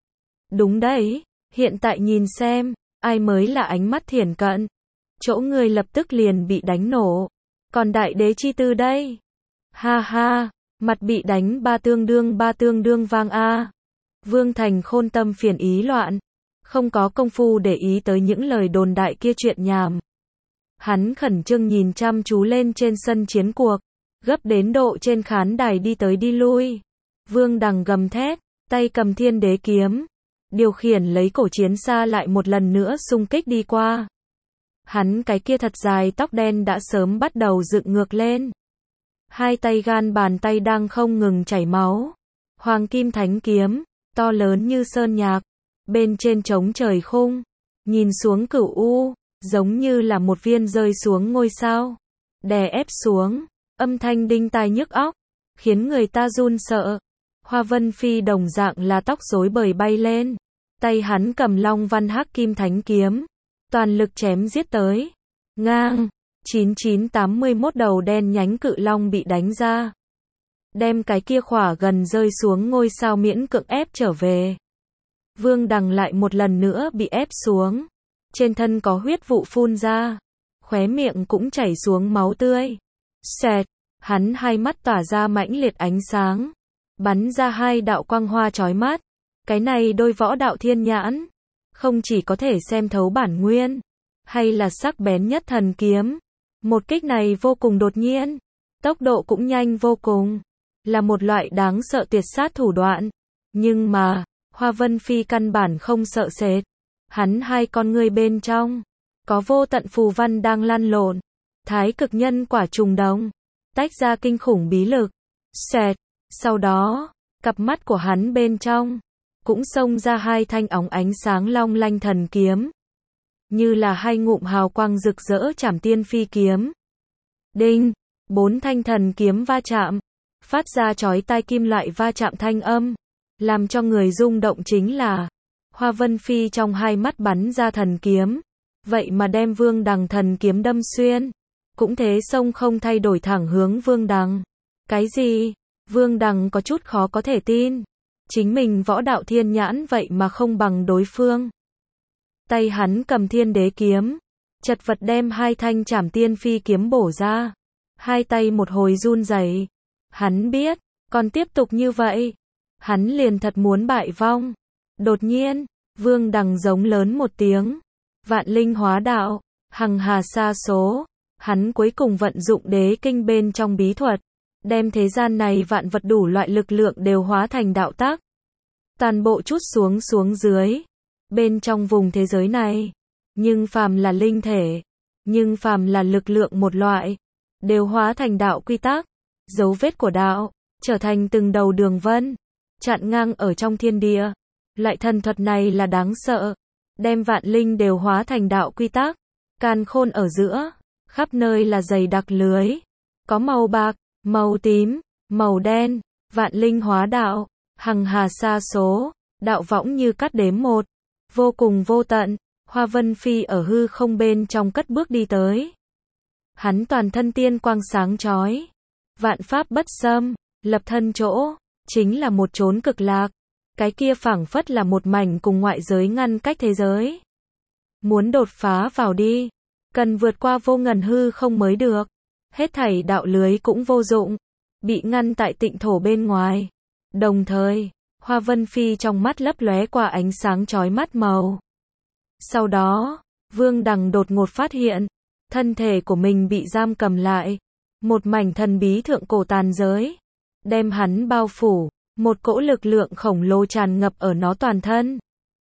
Speaker 1: Đúng đấy, hiện tại nhìn xem, ai mới là ánh mắt thiển cận. Chỗ người lập tức liền bị đánh nổ. Còn đại đế chi tư đây? Ha ha, mặt bị đánh ba tương đương ba tương đương vang a. Vương Thành Khôn tâm phiền ý loạn, không có công phu để ý tới những lời đồn đại kia chuyện nhảm. Hắn khẩn trương nhìn chăm chú lên trên sân chiến cuộc, gấp đến độ trên khán đài đi tới đi lui. Vương Đằng gầm thét, tay cầm Thiên Đế kiếm, điều khiển lấy cổ chiến xa lại một lần nữa xung kích đi qua. Hắn cái kia thật dài tóc đen đã sớm bắt đầu dựng ngược lên. Hai tay gan bàn tay đang không ngừng chảy máu. Hoàng Kim Thánh kiếm, to lớn như sơn nhạc, bên trên trống trời khung, nhìn xuống cửu u, giống như là một viên rơi xuống ngôi sao, đè ép xuống, âm thanh đinh tai nhức óc, khiến người ta run sợ. Hoa Vân Phi đồng dạng là tóc rối bời bay lên, tay hắn cầm Long Văn Hắc Kim Thánh kiếm, toàn lực chém giết tới. Ngang, chín chín tám mươi mốt đầu đen nhánh cự long bị đánh ra, đem cái kia khỏa gần rơi xuống ngôi sao miễn cưỡng ép trở về. Vương Đằng lại một lần nữa bị ép xuống, trên thân có huyết vụ phun ra, khóe miệng cũng chảy xuống máu tươi. Xẹt, hắn hai mắt tỏa ra mãnh liệt ánh sáng, bắn ra hai đạo quang hoa chói mắt. Cái này đôi võ đạo thiên nhãn, không chỉ có thể xem thấu bản nguyên, hay là sắc bén nhất thần kiếm. Một kích này vô cùng đột nhiên, tốc độ cũng nhanh vô cùng, là một loại đáng sợ tuyệt sát thủ đoạn. Nhưng mà, Hoa Vân Phi căn bản không sợ sệt. Hắn hai con ngươi bên trong, có vô tận phù văn đang lăn lộn, thái cực nhân quả trùng đồng, tách ra kinh khủng bí lực. Xẹt, sau đó, cặp mắt của hắn bên trong, cũng xông ra hai thanh óng ánh sáng long lanh thần kiếm, như là hai ngụm hào quang rực rỡ trảm tiên phi kiếm. Đinh, bốn thanh thần kiếm va chạm, phát ra chói tai kim loại va chạm thanh âm. Làm cho người rung động chính là, Hoa Vân Phi trong hai mắt bắn ra thần kiếm, vậy mà đem Vương Đằng thần kiếm đâm xuyên. Cũng thế sông không thay đổi thẳng hướng Vương Đằng. Cái gì? Vương Đằng có chút khó có thể tin. Chính mình võ đạo thiên nhãn vậy mà không bằng đối phương. Tay hắn cầm thiên đế kiếm, chật vật đem hai thanh trảm tiên phi kiếm bổ ra. Hai tay một hồi run rẩy. Hắn biết, còn tiếp tục như vậy, hắn liền thật muốn bại vong. Đột nhiên, Vương Đằng giống lớn một tiếng. Vạn linh hóa đạo, hằng hà sa số. Hắn cuối cùng vận dụng đế kinh bên trong bí thuật, đem thế gian này vạn vật đủ loại lực lượng đều hóa thành đạo tác. Toàn bộ chút xuống xuống dưới. Bên trong vùng thế giới này, nhưng phàm là linh thể, nhưng phàm là lực lượng một loại, đều hóa thành đạo quy tắc. Dấu vết của đạo, trở thành từng đầu đường vân, chặn ngang ở trong thiên địa. Loại thần thuật này là đáng sợ. Đem vạn linh đều hóa thành đạo quy tắc. Càn khôn ở giữa, khắp nơi là dày đặc lưới. Có màu bạc, màu tím, màu đen, vạn linh hóa đạo, hằng hà sa số, đạo võng như cắt đếm một, vô cùng vô tận. Hoa Vân Phi ở hư không bên trong cất bước đi tới. Hắn toàn thân tiên quang sáng chói, vạn pháp bất xâm, lập thân chỗ, chính là một chốn cực lạc. Cái kia phảng phất là một mảnh cùng ngoại giới ngăn cách thế giới. Muốn đột phá vào đi, cần vượt qua vô ngần hư không mới được. Hết thảy đạo lưới cũng vô dụng, bị ngăn tại tịnh thổ bên ngoài. Đồng thời, Hoa Vân Phi trong mắt lấp lóe qua ánh sáng chói mắt màu. Sau đó, Vương Đằng đột ngột phát hiện, thân thể của mình bị giam cầm lại. Một mảnh thần bí thượng cổ tàn giới, đem hắn bao phủ, một cỗ lực lượng khổng lồ tràn ngập ở nó toàn thân.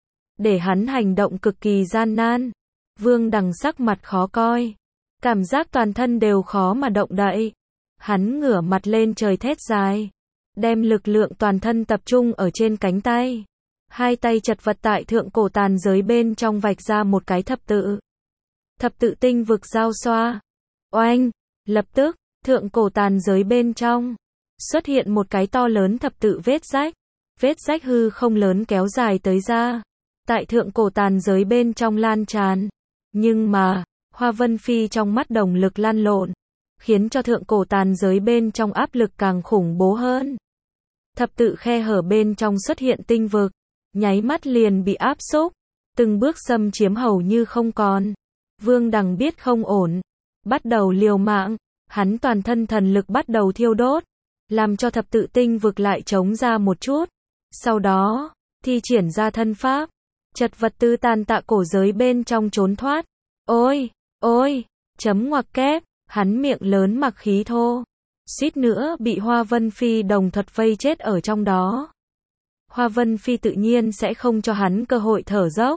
Speaker 1: Để hắn hành động cực kỳ gian nan. Vương Đằng sắc mặt khó coi, cảm giác toàn thân đều khó mà động đậy. Hắn ngửa mặt lên trời thét dài, đem lực lượng toàn thân tập trung ở trên cánh tay. Hai tay chật vật tại thượng cổ tàn giới bên trong vạch ra một cái thập tự. Thập tự tinh vực giao xoa. Oanh! Lập tức, thượng cổ tàn giới bên trong xuất hiện một cái to lớn thập tự vết rách. Vết rách hư không lớn kéo dài tới ra, tại thượng cổ tàn giới bên trong lan tràn. Nhưng mà, Hoa Vân Phi trong mắt đồng lực lan lộn, khiến cho thượng cổ tàn giới bên trong áp lực càng khủng bố hơn. Thập tự khe hở bên trong xuất hiện tinh vực, nháy mắt liền bị áp xúc, từng bước xâm chiếm hầu như không còn. Vương Đằng biết không ổn, bắt đầu liều mạng, hắn toàn thân thần lực bắt đầu thiêu đốt, làm cho thập tự tinh vực lại trống ra một chút. Sau đó, thi triển ra thân pháp, chật vật tư tàn tạ cổ giới bên trong trốn thoát. Ôi, ôi, chấm ngoặc kép, hắn miệng lớn mặc khí thô, suýt nữa bị Hoa Vân Phi đồng thuật vây chết ở trong đó. Hoa Vân Phi tự nhiên sẽ không cho hắn cơ hội thở dốc.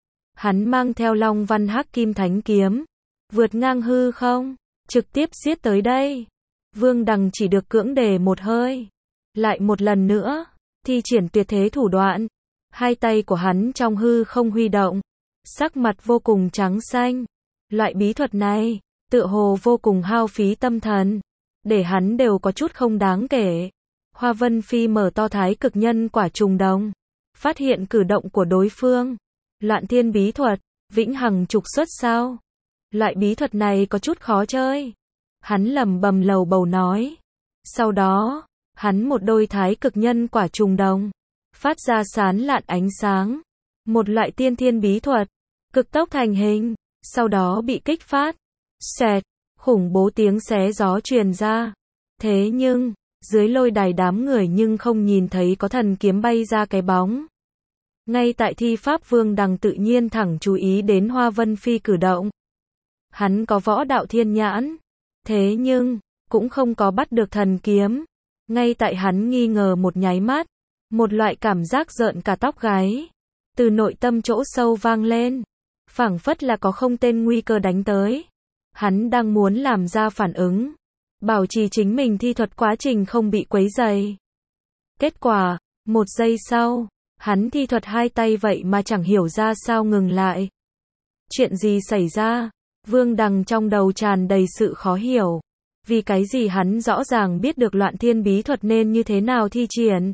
Speaker 1: Hắn mang theo Long Văn Hắc Kim Thánh Kiếm, vượt ngang hư không, trực tiếp giết tới đây. Vương Đằng chỉ được cưỡng đề một hơi, lại một lần nữa, thi triển tuyệt thế thủ đoạn. Hai tay của hắn trong hư không huy động, sắc mặt vô cùng trắng xanh. Loại bí thuật này, tựa hồ vô cùng hao phí tâm thần, để hắn đều có chút không đáng kể. Hoa Vân Phi mở to thái cực nhân quả trùng đồng, phát hiện cử động của đối phương. Loạn thiên bí thuật, vĩnh hằng trục xuất sao? Loại bí thuật này có chút khó chơi. Hắn lẩm bẩm lầu bầu nói. Sau đó, hắn một đôi thái cực nhân quả trùng đồng, phát ra sán lạn ánh sáng. Một loại tiên thiên bí thuật, cực tốc thành hình, sau đó bị kích phát. Xẹt, khủng bố tiếng xé gió truyền ra. Thế nhưng, dưới lôi đài đám người nhưng không nhìn thấy có thần kiếm bay ra cái bóng. Ngay tại thi pháp Vương Đằng tự nhiên thẳng chú ý đến Hoa Vân Phi cử động. Hắn có võ đạo thiên nhãn, thế nhưng, cũng không có bắt được thần kiếm. Ngay tại hắn nghi ngờ một nháy mắt, một loại cảm giác rợn cả tóc gáy, từ nội tâm chỗ sâu vang lên. Phảng phất là có không tên nguy cơ đánh tới. Hắn đang muốn làm ra phản ứng, bảo trì chính mình thi thuật quá trình không bị quấy rầy. Kết quả, một giây sau, hắn thi thuật hai tay vậy mà chẳng hiểu ra sao ngừng lại. Chuyện gì xảy ra? Vương Đằng trong đầu tràn đầy sự khó hiểu. Vì cái gì hắn rõ ràng biết được loạn thiên bí thuật nên như thế nào thi triển.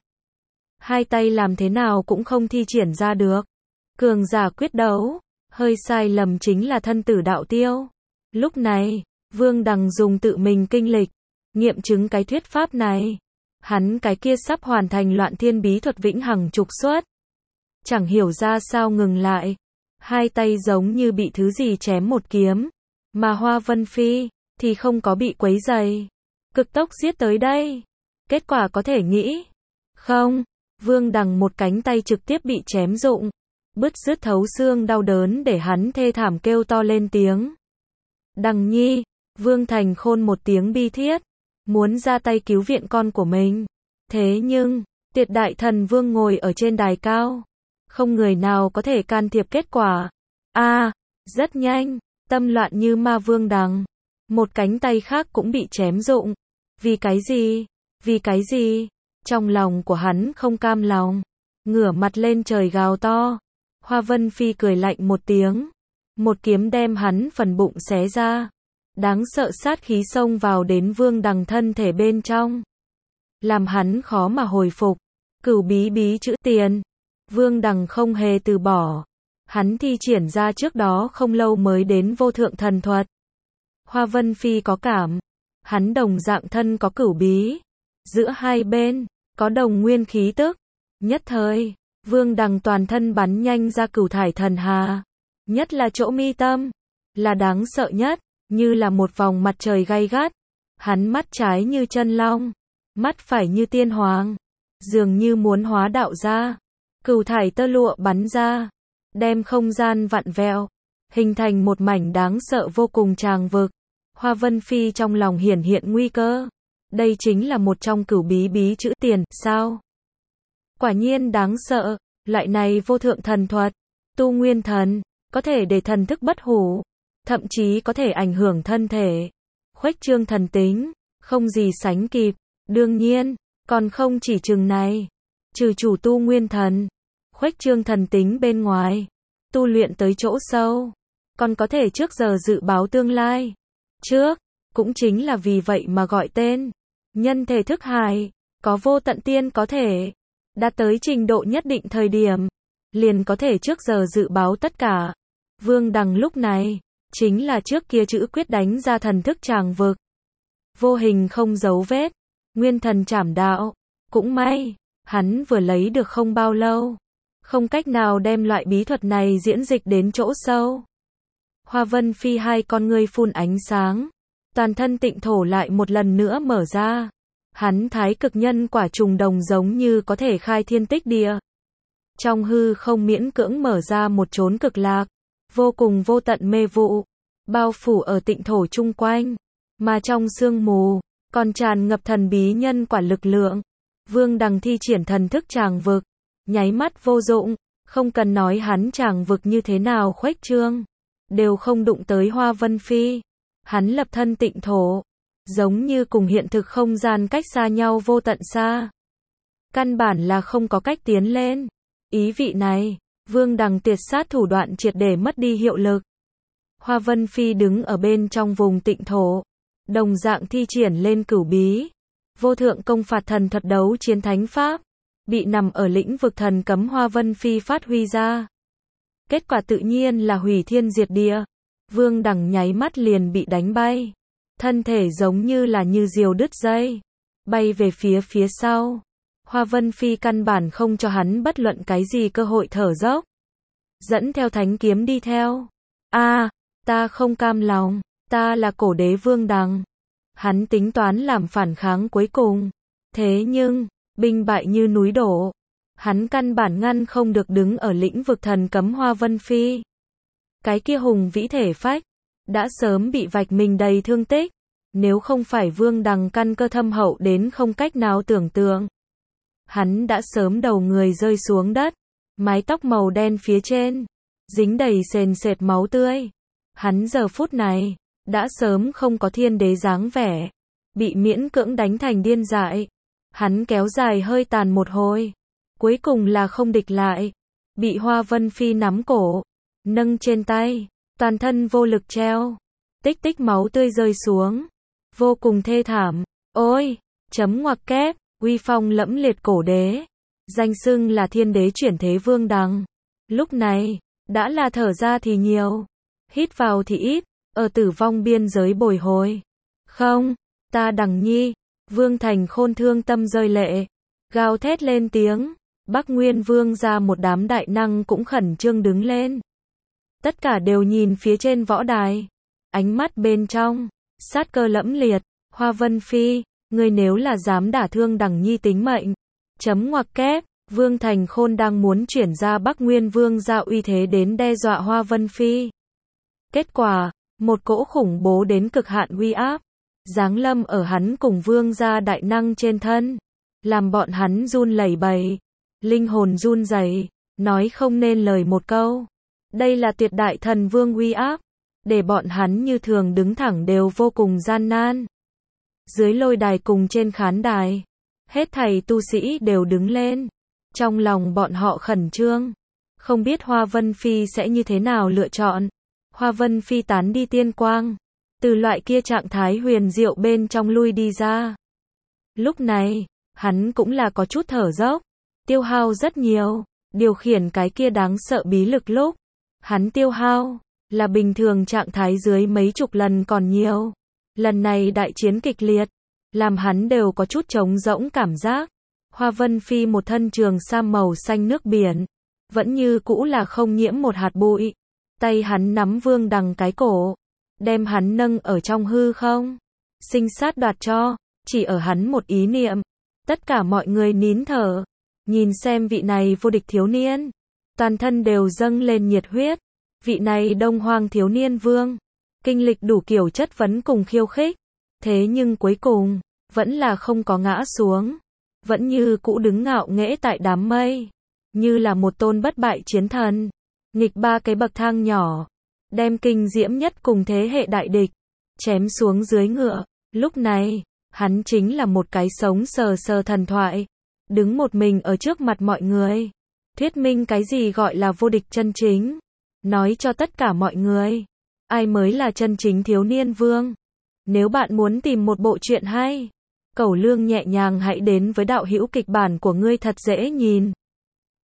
Speaker 1: Hai tay làm thế nào cũng không thi triển ra được. Cường giả quyết đấu, hơi sai lầm chính là thân tử đạo tiêu. Lúc này, Vương Đằng dùng tự mình kinh lịch, nghiệm chứng cái thuyết pháp này. Hắn cái kia sắp hoàn thành loạn thiên bí thuật vĩnh hằng trục xuất. Chẳng hiểu ra sao ngừng lại. Hai tay giống như bị thứ gì chém một kiếm. Mà Hoa Vân Phi, thì không có bị quấy dày. Cực tốc giết tới đây. Kết quả có thể nghĩ. Không, Vương Đằng một cánh tay trực tiếp bị chém rụng. Bứt rứt thấu xương đau đớn để hắn thê thảm kêu to lên tiếng. Đằng nhi, Vương Thành Khôn một tiếng bi thiết. Muốn ra tay cứu viện con của mình. Thế nhưng, Tiệt Đại Thần Vương ngồi ở trên đài cao. Không người nào có thể can thiệp kết quả. A, à, rất nhanh, tâm loạn như ma Vương Đằng. Một cánh tay khác cũng bị chém rụng. Vì cái gì? Vì cái gì? Trong lòng của hắn không cam lòng. Ngửa mặt lên trời gào to. Hoa Vân Phi cười lạnh một tiếng. Một kiếm đem hắn phần bụng xé ra. Đáng sợ sát khí xông vào đến Vương Đằng thân thể bên trong. Làm hắn khó mà hồi phục. Cửu bí bí chữ tiền. Vương Đằng không hề từ bỏ. Hắn thi triển ra trước đó không lâu mới đến vô thượng thần thuật. Hoa Vân Phi có cảm. Hắn đồng dạng thân có cửu bí. Giữa hai bên, có đồng nguyên khí tức. Nhất thời, Vương Đằng toàn thân bắn nhanh ra cửu thải thần hà. Nhất là chỗ mi tâm. Là đáng sợ nhất. Như là một vòng mặt trời gay gắt. Hắn mắt trái như chân long. Mắt phải như tiên hoàng. Dường như muốn hóa đạo ra. Cửu thải tơ lụa bắn ra. Đem không gian vặn vẹo. Hình thành một mảnh đáng sợ vô cùng tràng vực. Hoa Vân Phi trong lòng hiển hiện nguy cơ. Đây chính là một trong cửu bí bí chữ tiền, sao? Quả nhiên đáng sợ. Loại này vô thượng thần thuật. Tu nguyên thần. Có thể để thần thức bất hủ. Thậm chí có thể ảnh hưởng thân thể. Khuếch trương thần tính. Không gì sánh kịp. Đương nhiên, còn không chỉ chừng này. Trừ chủ tu nguyên thần. Khuếch trương thần tính bên ngoài. Tu luyện tới chỗ sâu. Còn có thể trước giờ dự báo tương lai. Trước, cũng chính là vì vậy mà gọi tên. Nhân thể thức hải. Có vô tận tiên có thể. Đạt tới trình độ nhất định thời điểm. Liền có thể trước giờ dự báo tất cả. Vương Đằng lúc này. Chính là trước kia chữ quyết đánh ra thần thức tràng vực. Vô hình không dấu vết. Nguyên thần trảm đạo. Cũng may. Hắn vừa lấy được không bao lâu. Không cách nào đem loại bí thuật này diễn dịch đến chỗ sâu. Hoa Vân Phi hai con ngươi phun ánh sáng. Toàn thân tịnh thổ lại một lần nữa mở ra. Hắn thái cực nhân quả trùng đồng giống như có thể khai thiên tích địa. Trong hư không miễn cưỡng mở ra một chốn cực lạc. Vô cùng vô tận mê vụ. Bao phủ ở tịnh thổ chung quanh. Mà trong sương mù. Còn tràn ngập thần bí nhân quả lực lượng. Vương Đằng thi triển thần thức tràng vực. Nháy mắt vô dụng. Không cần nói hắn tràng vực như thế nào khuếch trương. Đều không đụng tới Hoa Vân Phi. Hắn lập thân tịnh thổ. Giống như cùng hiện thực không gian cách xa nhau vô tận xa. Căn bản là không có cách tiến lên. Ý vị này, Vương Đằng tiệt sát thủ đoạn triệt để mất đi hiệu lực. Hoa Vân Phi đứng ở bên trong vùng tịnh thổ. Đồng dạng thi triển lên cửu bí. Vô thượng công phạt thần thuật đấu chiến thánh pháp. Bị nằm ở lĩnh vực thần cấm Hoa Vân Phi phát huy ra. Kết quả tự nhiên là hủy thiên diệt địa. Vương Đằng nháy mắt liền bị đánh bay. Thân thể giống như là như diều đứt dây. Bay về phía phía sau. Hoa Vân Phi căn bản không cho hắn bất luận cái gì cơ hội thở dốc. Dẫn theo thánh kiếm đi theo. A, à, ta không cam lòng. Ta là cổ đế Vương Đằng. Hắn tính toán làm phản kháng cuối cùng. Thế nhưng, binh bại như núi đổ. Hắn căn bản ngăn không được đứng ở lĩnh vực thần cấm Hoa Vân Phi. Cái kia hùng vĩ thể phách. Đã sớm bị vạch mình đầy thương tích. Nếu không phải Vương Đằng căn cơ thâm hậu đến không cách nào tưởng tượng. Hắn đã sớm đầu người rơi xuống đất. Mái tóc màu đen phía trên. Dính đầy sền sệt máu tươi. Hắn giờ phút này. Đã sớm không có thiên đế dáng vẻ. Bị miễn cưỡng đánh thành điên dại. Hắn kéo dài hơi tàn một hồi. Cuối cùng là không địch lại. Bị Hoa Vân Phi nắm cổ. Nâng trên tay. Toàn thân vô lực treo. Tích tích máu tươi rơi xuống. vô cùng thê thảm. Ôi, chấm ngoặc kép, uy phong lẫm liệt cổ đế, danh xưng là thiên đế chuyển thế Vương Đằng. Lúc này, đã là thở ra thì nhiều, hít vào thì ít, ở tử vong biên giới bồi hồi. Không, ta Đằng Nhi, Vương Thành Khôn thương tâm rơi lệ, gào thét lên tiếng. Bắc Nguyên Vương ra một đám đại năng cũng khẩn trương đứng lên. Tất cả đều nhìn phía trên võ đài, ánh mắt bên trong sát cơ lẫm liệt. Hoa Vân Phi, ngươi nếu là dám đả thương Đằng Nhi tính mệnh, chấm ngoặc kép, Vương Thành Khôn đang muốn chuyển ra Bắc Nguyên Vương ra uy thế đến đe dọa Hoa Vân Phi. Kết quả, một cỗ khủng bố đến cực hạn uy áp, giáng lâm ở hắn cùng Vương gia đại năng trên thân, làm bọn hắn run lẩy bẩy, linh hồn run rẩy, nói không nên lời một câu. Đây là tuyệt đại thần vương uy áp, để bọn hắn như thường đứng thẳng đều vô cùng gian nan. Dưới lôi đài cùng trên khán đài, hết thảy tu sĩ đều đứng lên. Trong lòng bọn họ khẩn trương, không biết Hoa Vân Phi sẽ như thế nào lựa chọn. Hoa Vân Phi tán đi tiên quang, từ loại kia trạng thái huyền diệu bên trong lui đi ra. Lúc này, hắn cũng là có chút thở dốc, tiêu hao rất nhiều, điều khiển cái kia đáng sợ bí lực lúc. Hắn tiêu hao, là bình thường trạng thái dưới mấy chục lần còn nhiều. Lần này đại chiến kịch liệt, làm hắn đều có chút trống rỗng cảm giác. Hoa Vân Phi một thân trường sam màu xanh nước biển, vẫn như cũ là không nhiễm một hạt bụi. Tay hắn nắm Vương Đằng cái cổ, đem hắn nâng ở trong hư không, sinh sát đoạt cho, chỉ ở hắn một ý niệm. Tất cả mọi người nín thở, nhìn xem vị này vô địch thiếu niên, toàn thân đều dâng lên nhiệt huyết. Vị này Đông Hoang thiếu niên vương, kinh lịch đủ kiểu chất vấn cùng khiêu khích, thế nhưng cuối cùng, vẫn là không có ngã xuống, vẫn như cũ đứng ngạo nghễ tại đám mây, như là một tôn bất bại chiến thần, nghịch ba cái bậc thang nhỏ, đem kinh diễm nhất cùng thế hệ đại địch, chém xuống dưới ngựa. Lúc này, hắn chính là một cái sống sờ sờ thần thoại, đứng một mình ở trước mặt mọi người, thuyết minh cái gì gọi là vô địch chân chính, nói cho tất cả mọi người, ai mới là chân chính thiếu niên vương. Nếu bạn muốn tìm một bộ truyện hay, Cẩu Lương nhẹ nhàng hãy đến với đạo hữu kịch bản của ngươi thật dễ nhìn.